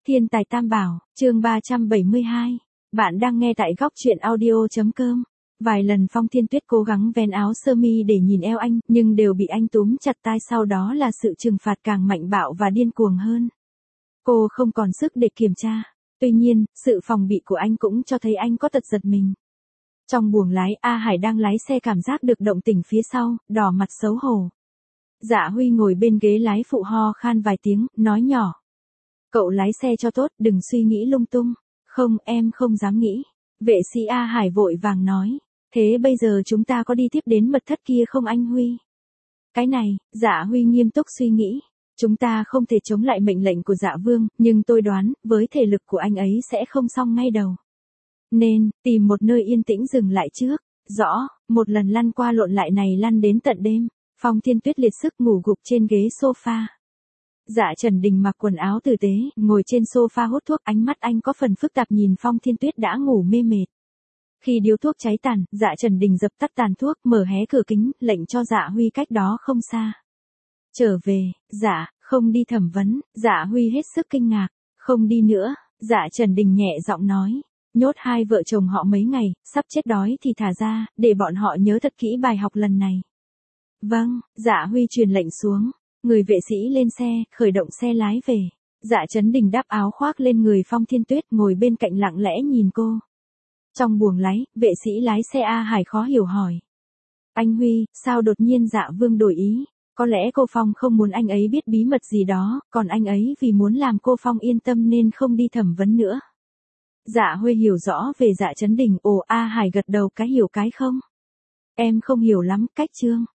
Thiên tài tam bảo, chương 372. Bạn đang nghe tại góc truyện audio.com. Vài lần Phong Thiên Tuyết cố gắng vén áo sơ mi để nhìn eo anh, nhưng đều bị anh túm chặt tai, sau đó là sự trừng phạt càng mạnh bạo và điên cuồng hơn. Cô không còn sức để kiểm tra. Tuy nhiên, sự phòng bị của anh cũng cho thấy anh có tật giật mình. Trong buồng lái, A Hải đang lái xe cảm giác được động tĩnh phía sau, đỏ mặt xấu hổ. Dạ Huy ngồi bên ghế lái phụ ho khan vài tiếng, nói nhỏ. Cậu lái xe cho tốt, đừng suy nghĩ lung tung. Không, em không dám nghĩ. Vệ sĩ A Hải vội vàng nói. Thế bây giờ chúng ta có đi tiếp đến mật thất kia không anh Huy? Cái này, Dạ Huy nghiêm túc suy nghĩ. Chúng ta không thể chống lại mệnh lệnh của Dạ Vương, nhưng tôi đoán, với thể lực của anh ấy sẽ không xong ngay đầu. Nên, tìm một nơi yên tĩnh dừng lại trước. Rõ, một lần lăn qua lộn lại này lăn đến tận đêm. Phong Thiên Tuyết liệt sức ngủ gục trên ghế sofa. Dạ Trần Đình mặc quần áo tử tế, ngồi trên sofa hút thuốc, ánh mắt anh có phần phức tạp nhìn Phong Thiên Tuyết đã ngủ mê mệt. Khi điếu thuốc cháy tàn, Dạ Trần Đình dập tắt tàn thuốc, mở hé cửa kính, lệnh cho Dạ Huy cách đó không xa. Trở về, dạ, không đi thẩm vấn. Dạ Huy hết sức kinh ngạc. Không đi nữa, Dạ Trần Đình nhẹ giọng nói. Nhốt hai vợ chồng họ mấy ngày, sắp chết đói thì thả ra, để bọn họ nhớ thật kỹ bài học lần này. Vâng, Dạ Huy truyền lệnh xuống. Người vệ sĩ lên xe, khởi động xe lái về. Dạ Trấn Đình đắp áo khoác lên người Phong Thiên Tuyết, ngồi bên cạnh lặng lẽ nhìn cô. Trong buồng lái, vệ sĩ lái xe A Hải khó hiểu hỏi. Anh Huy, sao đột nhiên Dạ Vương đổi ý? Có lẽ cô Phong không muốn anh ấy biết bí mật gì đó, còn anh ấy vì muốn làm cô Phong yên tâm nên không đi thẩm vấn nữa. Dạ Huy hiểu rõ về Dạ Trấn Đình. Ồ, A Hải gật đầu, cái hiểu cái không? Em không hiểu lắm, cách chương.